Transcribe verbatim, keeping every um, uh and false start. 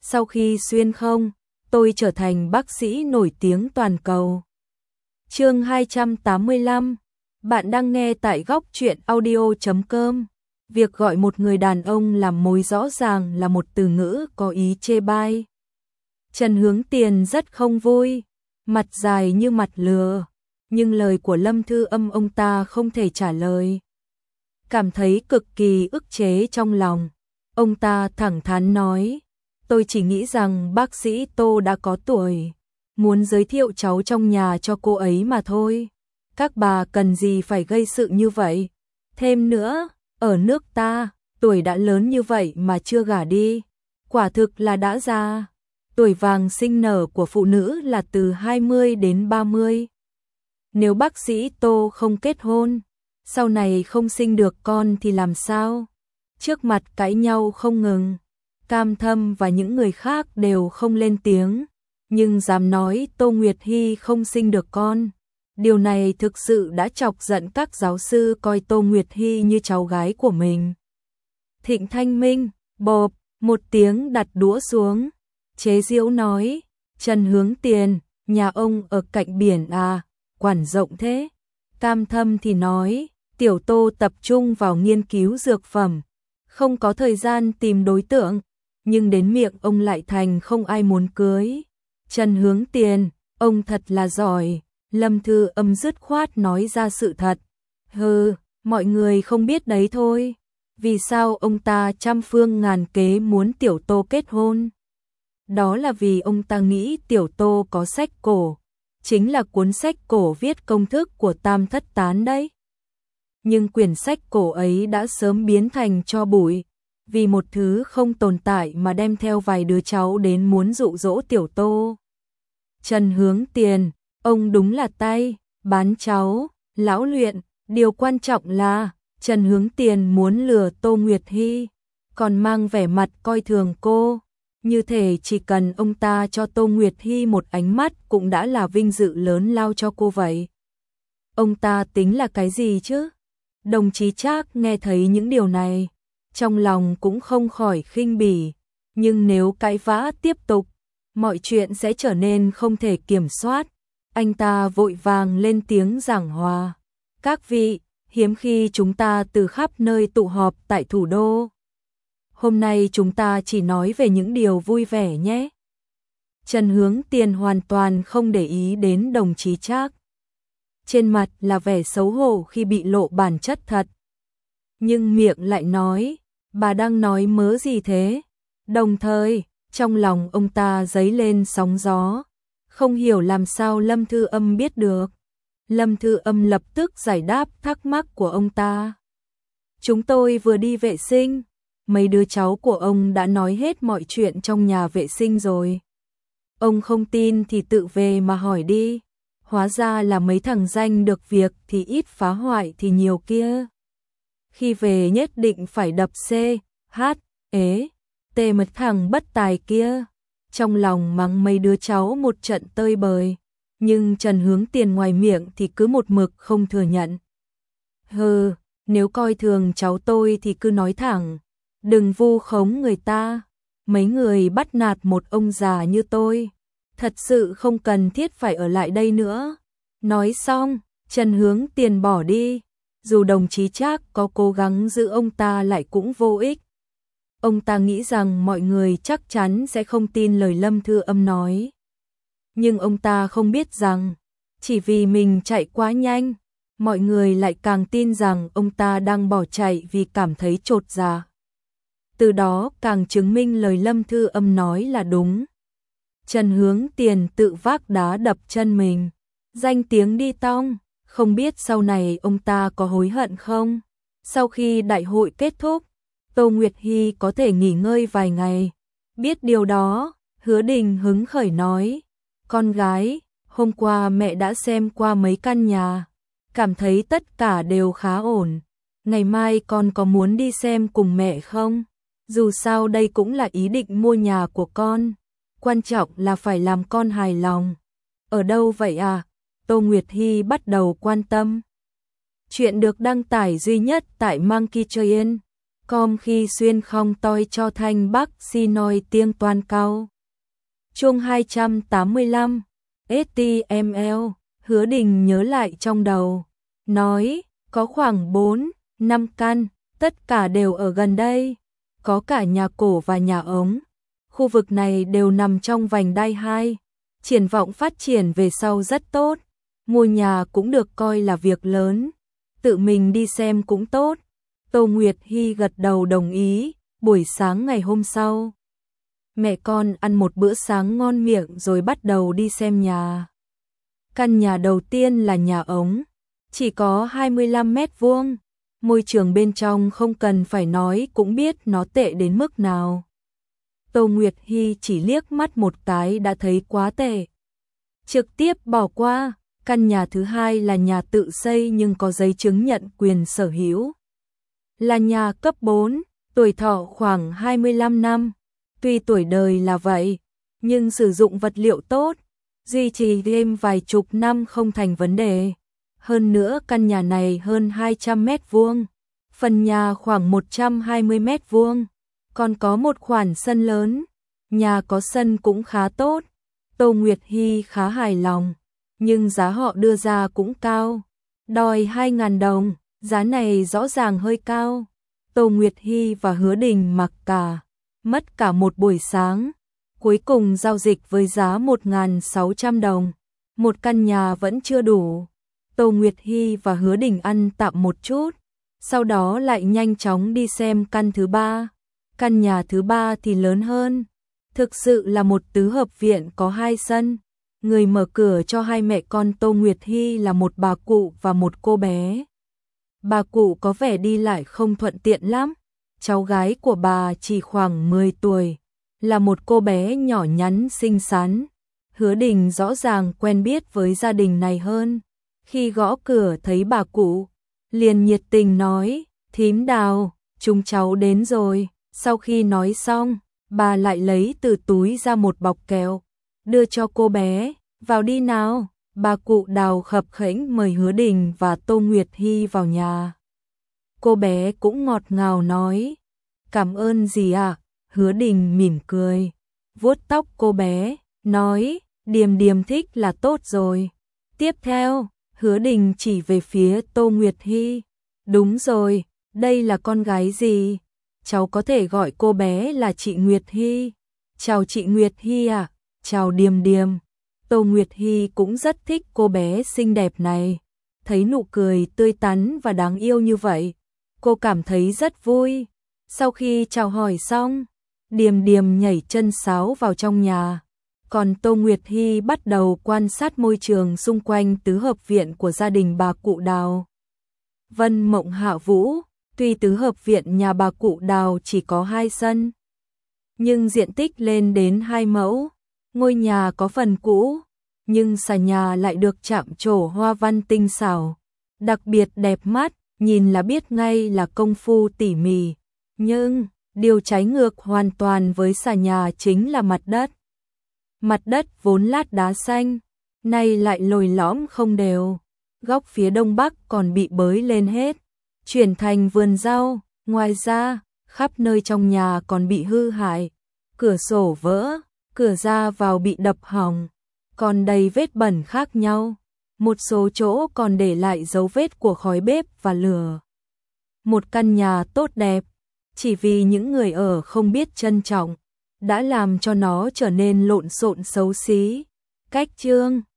sau khi xuyên không, tôi trở thành bác sĩ nổi tiếng toàn cầu. Chương hai trăm tám mươi lăm, bạn đang nghe tại góc truyện audio chấm com. Việc gọi một người đàn ông làm mối rõ ràng là một từ ngữ có ý chê bai. Trần Hướng Tiền rất không vui, mặt dài như mặt lừa, nhưng lời của Lâm Thư Âm ông ta không thể trả lời. Cảm thấy cực kỳ ức chế trong lòng, ông ta thẳng thắn nói, tôi chỉ nghĩ rằng bác sĩ Tô đã có tuổi, muốn giới thiệu cháu trong nhà cho cô ấy mà thôi. Các bà cần gì phải gây sự như vậy? Thêm nữa, ở nước ta, tuổi đã lớn như vậy mà chưa gả đi, quả thực là đã già. Tuổi vàng sinh nở của phụ nữ là từ hai mươi đến ba mươi. Nếu bác sĩ Tô không kết hôn, sau này không sinh được con thì làm sao? Trước mặt cãi nhau không ngừng, Cam Thâm và những người khác đều không lên tiếng, nhưng dám nói Tô Nguyệt Hy không sinh được con. Điều này thực sự đã chọc giận các giáo sư coi Tô Nguyệt Hy như cháu gái của mình. Thịnh Thanh Minh, bộp, một tiếng đặt đũa xuống, chế giễu nói, Trần Hướng Tiền, nhà ông ở cạnh biển à, quản rộng thế. Cam Thâm thì nói, tiểu Tô tập trung vào nghiên cứu dược phẩm, không có thời gian tìm đối tượng, nhưng đến miệng ông lại thành không ai muốn cưới. Trần Hướng Tiền, ông thật là giỏi. Lâm Thư Âm dứt khoát nói ra sự thật. Hừ, mọi người không biết đấy thôi. Vì sao ông ta trăm phương ngàn kế muốn tiểu Tô kết hôn? Đó là vì ông ta nghĩ tiểu Tô có sách cổ, chính là cuốn sách cổ viết công thức của Tam Thất Tán đấy. Nhưng quyển sách cổ ấy đã sớm biến thành tro bụi, vì một thứ không tồn tại mà đem theo vài đứa cháu đến muốn dụ dỗ tiểu Tô. Trần Hướng Tiền, ông đúng là tay bán cháu, lão luyện, điều quan trọng là Trần Hướng Tiền muốn lừa Tô Nguyệt Hy, còn mang vẻ mặt coi thường cô, như thể chỉ cần ông ta cho Tô Nguyệt Hy một ánh mắt cũng đã là vinh dự lớn lao cho cô vậy. Ông ta tính là cái gì chứ? Đồng chí Trác nghe thấy những điều này, trong lòng cũng không khỏi khinh bỉ, nhưng nếu cãi vã tiếp tục, mọi chuyện sẽ trở nên không thể kiểm soát. Anh ta vội vàng lên tiếng giảng hòa. Các vị, hiếm khi chúng ta từ khắp nơi tụ họp tại thủ đô. Hôm nay chúng ta chỉ nói về những điều vui vẻ nhé. Trần Hướng Tiền hoàn toàn không để ý đến đồng chí Trác. Trên mặt là vẻ xấu hổ khi bị lộ bản chất thật. Nhưng miệng lại nói, bà đang nói mớ gì thế? Đồng thời, trong lòng ông ta dấy lên sóng gió. Không hiểu làm sao Lâm Thư Âm biết được. Lâm Thư Âm lập tức giải đáp thắc mắc của ông ta. Chúng tôi vừa đi vệ sinh, mấy đứa cháu của ông đã nói hết mọi chuyện trong nhà vệ sinh rồi. Ông không tin thì tự về mà hỏi đi. Hóa ra là mấy thằng danh được việc thì ít phá hoại thì nhiều kia. Khi về nhất định phải đập C, H, ế, T mật thằng bất tài kia. Trong lòng mắng mấy đứa cháu một trận tơi bời, nhưng Trần Hướng Tiền ngoài miệng thì cứ một mực không thừa nhận. Hừ, nếu coi thường cháu tôi thì cứ nói thẳng, đừng vu khống người ta. Mấy người bắt nạt một ông già như tôi, thật sự không cần thiết phải ở lại đây nữa. Nói xong, Trần Hướng Tiền bỏ đi, dù đồng chí Trác có cố gắng giữ ông ta lại cũng vô ích. Ông ta nghĩ rằng mọi người chắc chắn sẽ không tin lời Lâm Thư Âm nói. Nhưng ông ta không biết rằng, chỉ vì mình chạy quá nhanh, mọi người lại càng tin rằng ông ta đang bỏ chạy vì cảm thấy chột dạ. Từ đó càng chứng minh lời Lâm Thư Âm nói là đúng. Trần Hướng Tiền tự vác đá đập chân mình, danh tiếng đi tong, không biết sau này ông ta có hối hận không? Sau khi đại hội kết thúc, Tô Nguyệt Hy có thể nghỉ ngơi vài ngày. Biết điều đó, Hứa Đình hứng khởi nói, con gái, hôm qua mẹ đã xem qua mấy căn nhà, cảm thấy tất cả đều khá ổn. Ngày mai con có muốn đi xem cùng mẹ không? Dù sao đây cũng là ý định mua nhà của con, quan trọng là phải làm con hài lòng. Ở đâu vậy à? Tô Nguyệt Hy bắt đầu quan tâm. Chuyện được đăng tải duy nhất tại Monkey Train. com khi xuyên không tôi cho thanh bác si nói tiếng toàn cầu. Chương hai trăm tám mươi lăm, ếch ti em eo, Hứa Đình nhớ lại trong đầu, nói, có khoảng bốn, năm căn, tất cả đều ở gần đây, có cả nhà cổ và nhà ống. Khu vực này đều nằm trong vành đai hai, triển vọng phát triển về sau rất tốt, mua nhà cũng được coi là việc lớn, tự mình đi xem cũng tốt. Tô Nguyệt Hy gật đầu đồng ý. Buổi sáng ngày hôm sau, mẹ con ăn một bữa sáng ngon miệng rồi bắt đầu đi xem nhà. Căn nhà đầu tiên là nhà ống, chỉ có hai mươi lăm mét vuông, môi trường bên trong không cần phải nói cũng biết nó tệ đến mức nào. Tô Nguyệt Hy chỉ liếc mắt một cái đã thấy quá tệ, trực tiếp bỏ qua. Căn nhà thứ hai là nhà tự xây nhưng có giấy chứng nhận quyền sở hữu, là nhà cấp bốn, tuổi thọ khoảng hai mươi lăm năm. Tuy tuổi đời là vậy, nhưng sử dụng vật liệu tốt, duy trì thêm vài chục năm không thành vấn đề. Hơn nữa căn nhà này hơn hai trăm mét vuông, phần nhà khoảng một trăm hai mươi mét vuông, còn có một khoản sân lớn, nhà có sân cũng khá tốt. Tô Nguyệt Hy khá hài lòng, nhưng giá họ đưa ra cũng cao, đòi hai nghìn đồng, giá này rõ ràng hơi cao. Tô Nguyệt Hy và Hứa Đình mặc cả, mất cả một buổi sáng, cuối cùng giao dịch với giá một nghìn sáu trăm đồng, một căn nhà vẫn chưa đủ. Tô Nguyệt Hy và Hứa Đình ăn tạm một chút, sau đó lại nhanh chóng đi xem căn thứ ba. Căn nhà thứ ba thì lớn hơn, thực sự là một tứ hợp viện có hai sân. Người mở cửa cho hai mẹ con Tô Nguyệt Hy là một bà cụ và một cô bé. Bà cụ có vẻ đi lại không thuận tiện lắm, cháu gái của bà chỉ khoảng mười tuổi, là một cô bé nhỏ nhắn xinh xắn. Hứa Đình rõ ràng quen biết với gia đình này hơn, khi gõ cửa thấy bà cụ, liền nhiệt tình nói, thím Đào, chúng cháu đến rồi. Sau khi nói xong, bà lại lấy từ túi ra một bọc kẹo, đưa cho cô bé, vào đi nào. Bà cụ Đào khập khểnh mời Hứa Đình và Tô Nguyệt Hy vào nhà. Cô bé cũng ngọt ngào nói, cảm ơn dì ạ. Hứa Đình mỉm cười, vuốt tóc cô bé, nói, Điềm Điềm thích là tốt rồi. Tiếp theo, Hứa Đình chỉ về phía Tô Nguyệt Hy, đúng rồi, đây là con gái dì, cháu có thể gọi cô bé là chị Nguyệt Hy. Chào chị Nguyệt Hy ạ. Chào Điềm Điềm. Tô Nguyệt Hy cũng rất thích cô bé xinh đẹp này, thấy nụ cười tươi tắn và đáng yêu như vậy, cô cảm thấy rất vui. Sau khi chào hỏi xong, Điềm Điềm nhảy chân sáo vào trong nhà, còn Tô Nguyệt Hy bắt đầu quan sát môi trường xung quanh tứ hợp viện của gia đình bà cụ Đào. Vân Mộng Hạ Vũ. Tuy tứ hợp viện nhà bà cụ Đào chỉ có hai sân, nhưng diện tích lên đến hai mẫu. Ngôi nhà có phần cũ, nhưng xà nhà lại được chạm trổ hoa văn tinh xảo, đặc biệt đẹp mắt, nhìn là biết ngay là công phu tỉ mỉ. Nhưng, điều trái ngược hoàn toàn với xà nhà chính là mặt đất. Mặt đất vốn lát đá xanh, nay lại lồi lõm không đều, góc phía đông bắc còn bị bới lên hết, chuyển thành vườn rau. Ngoài ra, khắp nơi trong nhà còn bị hư hại, cửa sổ vỡ, cửa ra vào bị đập hỏng, còn đầy vết bẩn khác nhau. Một số chỗ còn để lại dấu vết của khói bếp và lửa. Một căn nhà tốt đẹp, chỉ vì những người ở không biết trân trọng, đã làm cho nó trở nên lộn xộn xấu xí. Cách chương